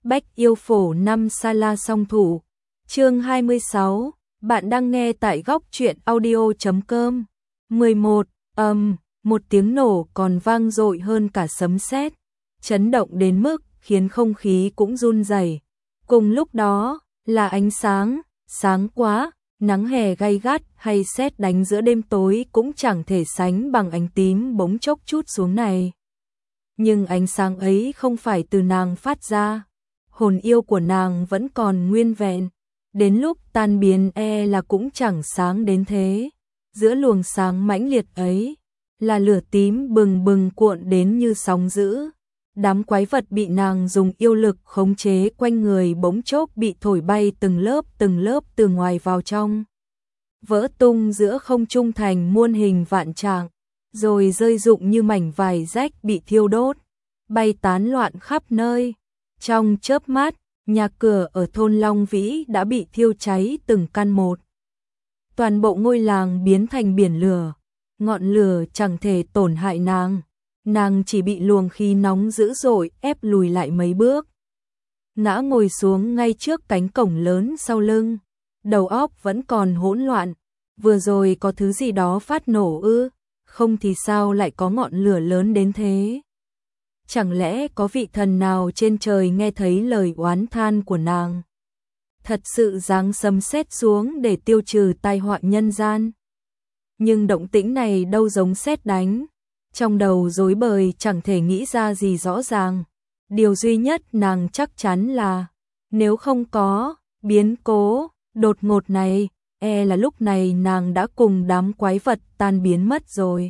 Bách yêu phổ 5 Sala song thủ. Chương 26, bạn đang nghe tại góc truyện audio.com. 11. Một tiếng nổ còn vang dội hơn cả sấm sét, chấn động đến mức khiến không khí cũng run rẩy. Cùng lúc đó, là ánh sáng, sáng quá, nắng hè gay gắt hay sét đánh giữa đêm tối cũng chẳng thể sánh bằng ánh tím bỗng chốc chút xuống này. Nhưng ánh sáng ấy không phải từ nàng phát ra, hồn yêu của nàng vẫn còn nguyên vẹn, đến lúc tan biến là cũng chẳng sáng đến thế. Giữa luồng sáng mãnh liệt ấy, là lửa tím bừng bừng cuộn đến như sóng dữ. Đám quái vật bị nàng dùng yêu lực khống chế quanh người bỗng chốc bị thổi bay từng lớp từ ngoài vào trong, vỡ tung giữa không trung thành muôn hình vạn trạng, rồi rơi rụng như mảnh vải rách bị thiêu đốt, bay tán loạn khắp nơi. Trong chớp mắt, nhà cửa ở thôn Long Vĩ đã bị thiêu cháy từng căn một. Toàn bộ ngôi làng biến thành biển lửa, ngọn lửa chẳng thể tổn hại nàng chỉ bị luồng khí nóng dữ dội ép lùi lại mấy bước. Ngã ngồi xuống ngay trước cánh cổng lớn sau lưng, đầu óc vẫn còn hỗn loạn, vừa rồi có thứ gì đó phát nổ ư, không thì sao lại có ngọn lửa lớn đến thế? Chẳng lẽ có vị thần nào trên trời nghe thấy lời oán than của nàng, thật sự giáng sấm sét xuống để tiêu trừ tai họa nhân gian? Nhưng động tĩnh này đâu giống sét đánh, trong đầu rối bời chẳng thể nghĩ ra gì rõ ràng. Điều duy nhất nàng chắc chắn là, nếu không có biến cố đột ngột này, là lúc này nàng đã cùng đám quái vật tan biến mất rồi.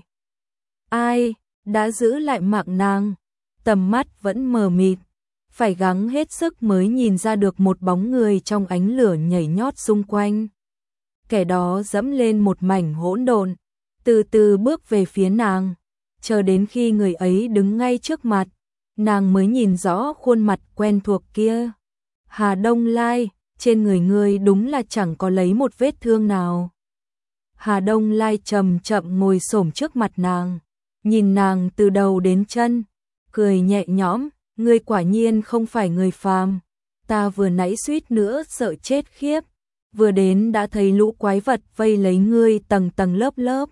Ai đã giữ lại mạng nàng? Tầm mắt vẫn mờ mịt, phải gắng hết sức mới nhìn ra được một bóng người trong ánh lửa nhảy nhót xung quanh. Kẻ đó dẫm lên một mảnh hỗn độn, từ từ bước về phía nàng, chờ đến khi người ấy đứng ngay trước mặt, nàng mới nhìn rõ khuôn mặt quen thuộc kia. Hà Đông Lai, trên người ngươi đúng là chẳng có lấy một vết thương nào. Hà Đông Lai chậm chậm ngồi xổm trước mặt nàng, nhìn nàng từ đầu đến chân, cười nhẹ nhõm, ngươi quả nhiên không phải người phàm. Ta vừa nãy suýt nữa sợ chết khiếp, vừa đến đã thấy lũ quái vật vây lấy ngươi tầng tầng lớp lớp.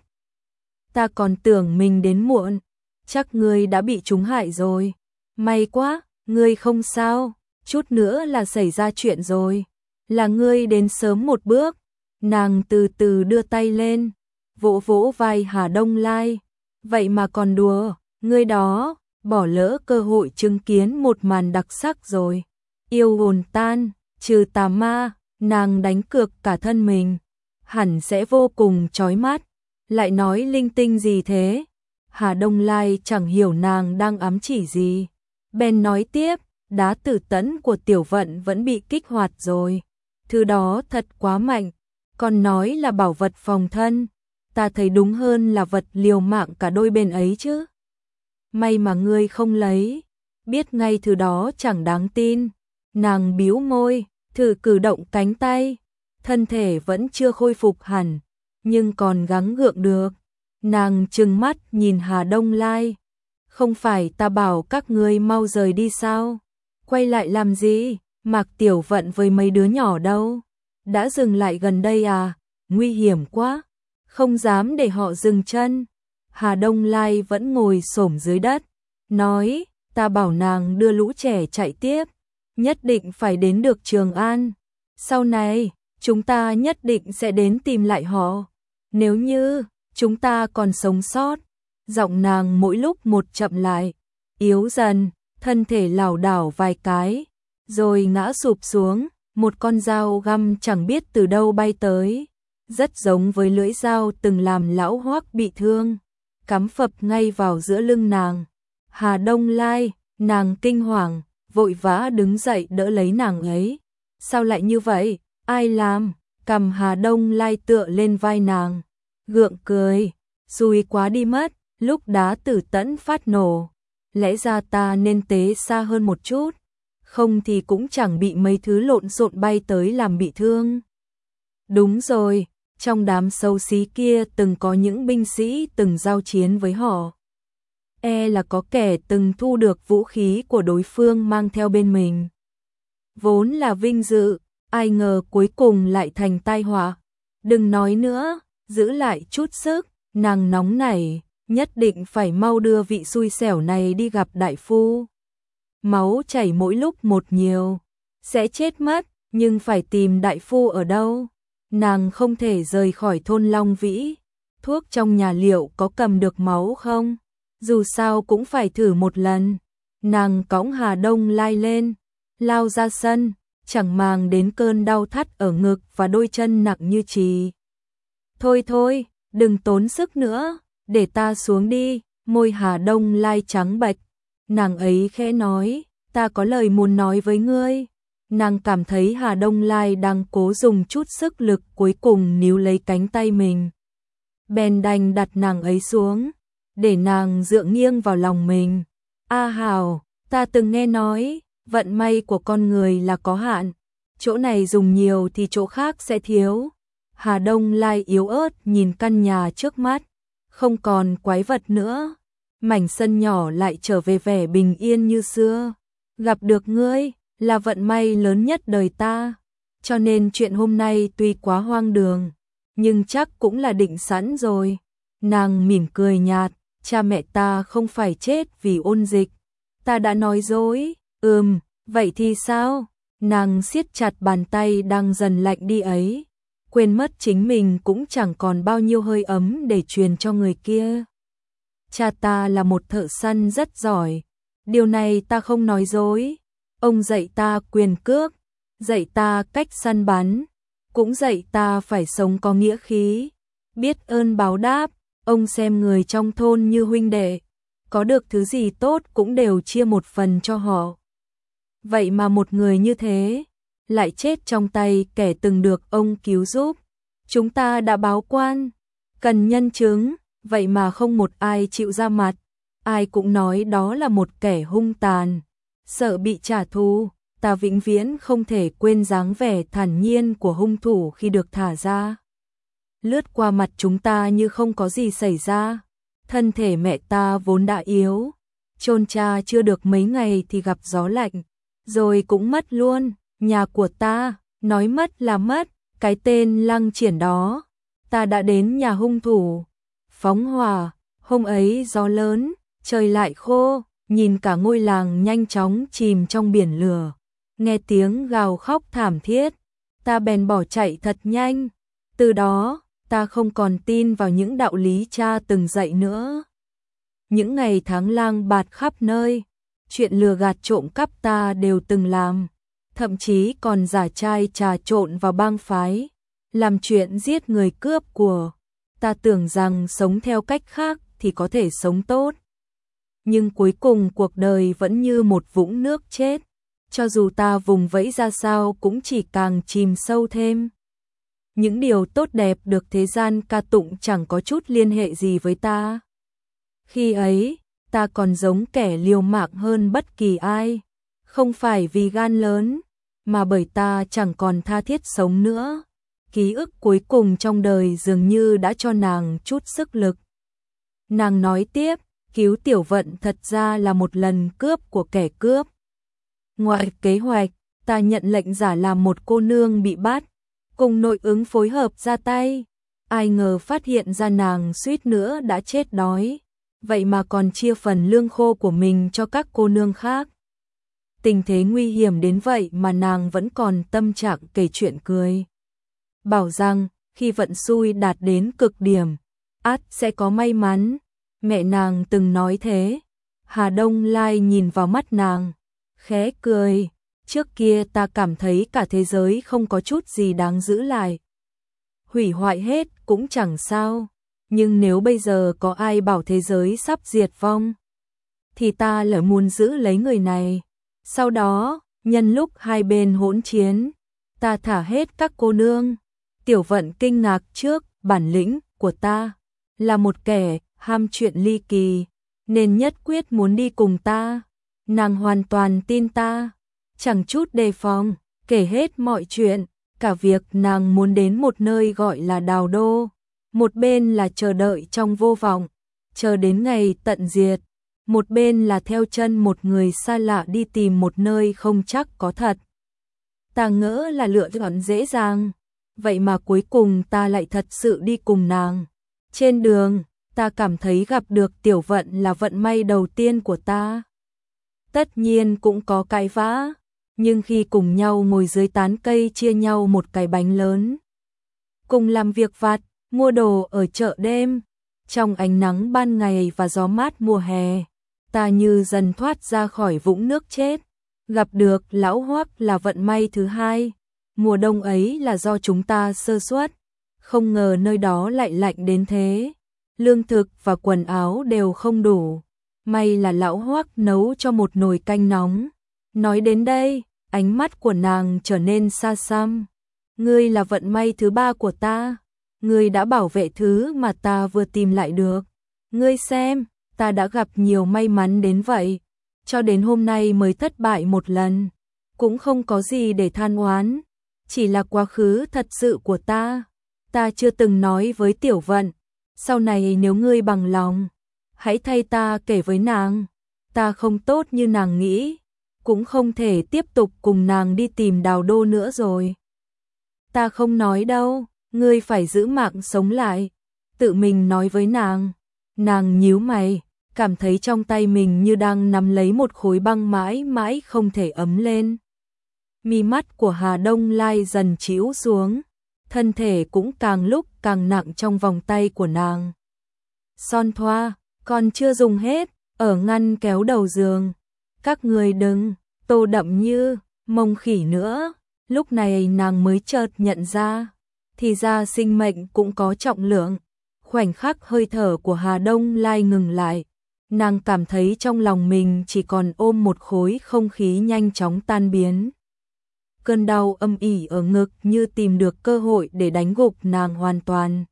Ta còn tưởng mình đến muộn, chắc ngươi đã bị chúng hại rồi. May quá, ngươi không sao, chút nữa là xảy ra chuyện rồi. Là ngươi đến sớm một bước. Nàng từ từ đưa tay lên, vỗ vỗ vai Hà Đông Lai. Vậy mà còn đùa, ngươi đó, bỏ lỡ cơ hội chứng kiến một màn đặc sắc rồi. Yêu hồn tan, trừ tà ma, nàng đánh cược cả thân mình, hẳn sẽ vô cùng chói mắt. Lại nói linh tinh gì thế? Hà Đông Lai chẳng hiểu nàng đang ám chỉ gì. Bèn nói tiếp, đá tử tẫn của Tiểu Vận vẫn bị kích hoạt rồi. Thứ đó thật quá mạnh, còn nói là bảo vật phòng thân. Ta thấy đúng hơn là vật liều mạng cả đôi bên ấy chứ. May mà ngươi không lấy, biết ngay thứ đó chẳng đáng tin. Nàng bĩu môi, thử cử động cánh tay, thân thể vẫn chưa khôi phục hẳn, nhưng còn gắng gượng được. Nàng trừng mắt nhìn Hà Đông Lai. Không phải ta bảo các ngươi mau rời đi sao? Quay lại làm gì? Mạc Tiểu Vận với mấy đứa nhỏ đâu? Đã dừng lại gần đây à? Nguy hiểm quá, không dám để họ dừng chân. Hà Đông Lai vẫn ngồi xổm dưới đất, nói, ta bảo nàng đưa lũ trẻ chạy tiếp, nhất định phải đến được Trường An. Sau này, chúng ta nhất định sẽ đến tìm lại họ. Nếu như chúng ta còn sống sót. Giọng nàng mỗi lúc một chậm lại, yếu dần, thân thể lảo đảo vài cái, rồi ngã sụp xuống. Một con dao găm chẳng biết từ đâu bay tới, rất giống với lưỡi dao từng làm lão Hoắc bị thương, cắm phập ngay vào giữa lưng nàng. Hà Đông Lai, nàng kinh hoàng, vội vã đứng dậy đỡ lấy nàng ấy. Sao lại như vậy? Ai làm? Cầm Hà Đông Lai tựa lên vai nàng, gượng cười, xui quá đi mất. Lúc đá tử tẫn phát nổ, lẽ ra ta nên tế xa hơn một chút, không thì cũng chẳng bị mấy thứ lộn xộn bay tới làm bị thương. Đúng rồi, trong đám xấu xí kia từng có những binh sĩ từng giao chiến với họ. Là có kẻ từng thu được vũ khí của đối phương mang theo bên mình. vốn là vinh dự, ai ngờ cuối cùng lại thành tai họa. Đừng nói nữa, giữ lại chút sức, nàng nóng nảy, nhất định phải mau đưa vị xui xẻo này đi gặp đại phu. Máu chảy mỗi lúc một nhiều, sẽ chết mất, nhưng phải tìm đại phu ở đâu? Nàng không thể rời khỏi thôn Long Vĩ. Thuốc trong nhà liệu có cầm được máu không? Dù sao cũng phải thử một lần. Nàng cõng Hà Đông Lai lên, lao ra sân, chẳng màng đến cơn đau thắt ở ngực và đôi chân nặng như chì. Thôi thôi, đừng tốn sức nữa, để ta xuống đi. Môi Hà Đông Lai trắng bệch. Nàng ấy khẽ nói, ta có lời muốn nói với ngươi. Nàng cảm thấy Hà Đông Lai đang cố dùng chút sức lực cuối cùng níu lấy cánh tay mình. Bèn đành đặt nàng ấy xuống, để nàng dựa nghiêng vào lòng mình. A Hào, ta từng nghe nói, vận may của con người là có hạn. Chỗ này dùng nhiều thì chỗ khác sẽ thiếu. Hà Đông Lai yếu ớt nhìn căn nhà trước mắt, không còn quái vật nữa. Mảnh sân nhỏ lại trở về vẻ bình yên như xưa. Gặp được ngươi là vận may lớn nhất đời ta. Cho nên chuyện hôm nay tuy quá hoang đường, nhưng chắc cũng là định sẵn rồi. Nàng mỉm cười nhạt, cha mẹ ta không phải chết vì ôn dịch. Ta đã nói dối. Vậy thì sao? Nàng siết chặt bàn tay đang dần lạnh đi ấy, quên mất chính mình cũng chẳng còn bao nhiêu hơi ấm để truyền cho người kia. Cha ta là một thợ săn rất giỏi, điều này ta không nói dối. Ông dạy ta quyền cước, dạy ta cách săn bắn, cũng dạy ta phải sống có nghĩa khí, biết ơn báo đáp. Ông xem người trong thôn như huynh đệ, có được thứ gì tốt cũng đều chia một phần cho họ. Vậy mà một người như thế lại chết trong tay kẻ từng được ông cứu giúp. Chúng ta đã báo quan, cần nhân chứng, vậy mà không một ai chịu ra mặt. Ai cũng nói đó là một kẻ hung tàn, sợ bị trả thù. Ta vĩnh viễn không thể quên dáng vẻ thản nhiên của hung thủ khi được thả ra. Lướt qua mặt chúng ta như không có gì xảy ra. Thân thể mẹ ta vốn đã yếu, chôn cha chưa được mấy ngày thì gặp gió lạnh, rồi cũng mất luôn. Nhà của ta, nói mất là mất, cái tên Lăng Triển đó. Ta đã đến nhà hung thủ, phóng hỏa. Hôm ấy gió lớn, trời lại khô, nhìn cả ngôi làng nhanh chóng chìm trong biển lửa. Nghe tiếng gào khóc thảm thiết, ta bèn bỏ chạy thật nhanh. Từ đó, ta không còn tin vào những đạo lý cha từng dạy nữa. Những ngày tháng lang bạt khắp nơi, chuyện lừa gạt trộm cắp ta đều từng làm, thậm chí còn giả trai trà trộn vào bang phái, làm chuyện giết người cướp của. Ta tưởng rằng sống theo cách khác thì có thể sống tốt. Nhưng cuối cùng cuộc đời vẫn như một vũng nước chết, cho dù ta vùng vẫy ra sao cũng chỉ càng chìm sâu thêm. Những điều tốt đẹp được thế gian ca tụng chẳng có chút liên hệ gì với ta. Khi ấy, ta còn giống kẻ liều mạng hơn bất kỳ ai, không phải vì gan lớn, mà bởi ta chẳng còn tha thiết sống nữa. Ký ức cuối cùng trong đời dường như đã cho nàng chút sức lực. Nàng nói tiếp, cứu Tiểu Vận thật ra là một lần cướp của kẻ cướp. Ngoài kế hoạch, ta nhận lệnh giả làm một cô nương bị bắt, cùng nội ứng phối hợp ra tay. Ai ngờ phát hiện ra nàng suýt nữa đã chết đói, vậy mà còn chia phần lương khô của mình cho các cô nương khác. Tình thế nguy hiểm đến vậy mà nàng vẫn còn tâm trạng kể chuyện cười. Bảo rằng, khi vận xui đạt đến cực điểm, ắt sẽ có may mắn. Mẹ nàng từng nói thế. Hà Đông Lai nhìn vào mắt nàng, khẽ cười. Trước kia ta cảm thấy cả thế giới không có chút gì đáng giữ lại. Hủy hoại hết cũng chẳng sao. Nhưng nếu bây giờ có ai bảo thế giới sắp diệt vong, thì ta lại muốn giữ lấy người này. Sau đó, nhân lúc hai bên hỗn chiến, ta thả hết các cô nương. Tiểu Vận kinh ngạc trước bản lĩnh của ta, là một kẻ ham chuyện ly kỳ, nên nhất quyết muốn đi cùng ta. Nàng hoàn toàn tin ta, chẳng chút đề phòng, kể hết mọi chuyện, cả việc nàng muốn đến một nơi gọi là Đào Đô. Một bên là chờ đợi trong vô vọng, chờ đến ngày tận diệt. Một bên là theo chân một người xa lạ đi tìm một nơi không chắc có thật. Ta ngỡ là lựa chọn dễ dàng, vậy mà cuối cùng ta lại thật sự đi cùng nàng. Trên đường, ta cảm thấy gặp được Tiểu Vận là vận may đầu tiên của ta. Tất nhiên cũng có cãi vã, nhưng khi cùng nhau ngồi dưới tán cây chia nhau một cái bánh lớn, cùng làm việc vặt, mua đồ ở chợ đêm, trong ánh nắng ban ngày và gió mát mùa hè, ta như dần thoát ra khỏi vũng nước chết. Gặp được Lão Hoắc là vận may thứ hai, mùa đông ấy là do chúng ta sơ suất, không ngờ nơi đó lại lạnh đến thế, lương thực và quần áo đều không đủ. May là Lão Hoắc nấu cho một nồi canh nóng. Nói đến đây, ánh mắt của nàng trở nên xa xăm. Ngươi là vận may thứ ba của ta, ngươi đã bảo vệ thứ mà ta vừa tìm lại được. Ngươi xem, ta đã gặp nhiều may mắn đến vậy, cho đến hôm nay mới thất bại một lần, cũng không có gì để than oán, chỉ là quá khứ thật sự của ta. Ta chưa từng nói với Tiểu Vận, sau này nếu ngươi bằng lòng, hãy thay ta kể với nàng. Ta không tốt như nàng nghĩ, cũng không thể tiếp tục cùng nàng đi tìm Đào Đô nữa rồi. Ta không nói đâu, ngươi phải giữ mạng sống lại, tự mình nói với nàng. Nàng nhíu mày, cảm thấy trong tay mình như đang nắm lấy một khối băng mãi mãi không thể ấm lên. Mi mắt của Hà Đông Lai dần trĩu xuống, thân thể cũng càng lúc càng nặng trong vòng tay của nàng. Son thoa, còn chưa dùng hết, ở ngăn kéo đầu giường. Các người đừng, Tô Đậm Như, Mông Khỉ nữa. Lúc này nàng mới chợt nhận ra, thì ra sinh mệnh cũng có trọng lượng. Khoảnh khắc hơi thở của Hà Đông Lai ngừng lại, nàng cảm thấy trong lòng mình chỉ còn ôm một khối không khí nhanh chóng tan biến. Cơn đau âm ỉ ở ngực như tìm được cơ hội để đánh gục nàng hoàn toàn.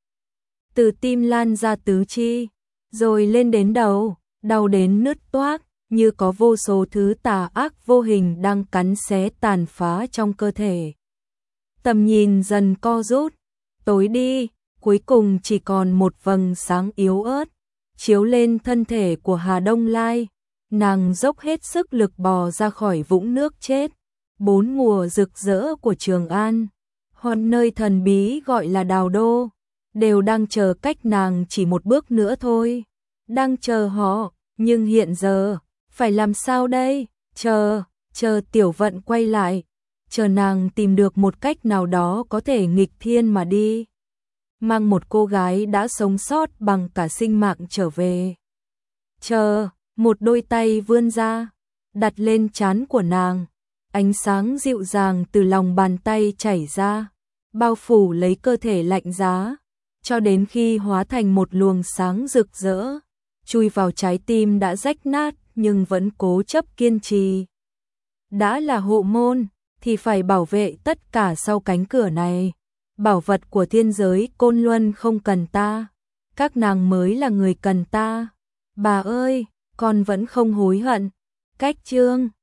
Từ tim lan ra tứ chi, rồi lên đến đầu, đau đến nứt toác, như có vô số thứ tà ác vô hình đang cắn xé tàn phá trong cơ thể. Tầm nhìn dần co rút, tối đi, cuối cùng chỉ còn một vầng sáng yếu ớt chiếu lên thân thể của Hà Đông Lai. Nàng dốc hết sức lực bò ra khỏi vũng nước chết. 4 mùa rực rỡ của Trường An, hoặc nơi thần bí gọi là Đào Đô, đều đang chờ cách nàng chỉ một bước nữa thôi. Đang chờ họ, nhưng hiện giờ, phải làm sao đây? Chờ Tiểu Vận quay lại, chờ nàng tìm được một cách nào đó có thể nghịch thiên mà đi. Mang một cô gái đã sống sót bằng cả sinh mạng trở về. Chờ, một đôi tay vươn ra, đặt lên trán của nàng. Ánh sáng dịu dàng từ lòng bàn tay chảy ra, bao phủ lấy cơ thể lạnh giá, cho đến khi hóa thành một luồng sáng rực rỡ, chui vào trái tim đã rách nát nhưng vẫn cố chấp kiên trì. Đã là hộ môn, thì phải bảo vệ tất cả sau cánh cửa này. Bảo vật của thiên giới Côn Luân không cần ta, các nàng mới là người cần ta. Bà ơi, con vẫn không hối hận. Cách chương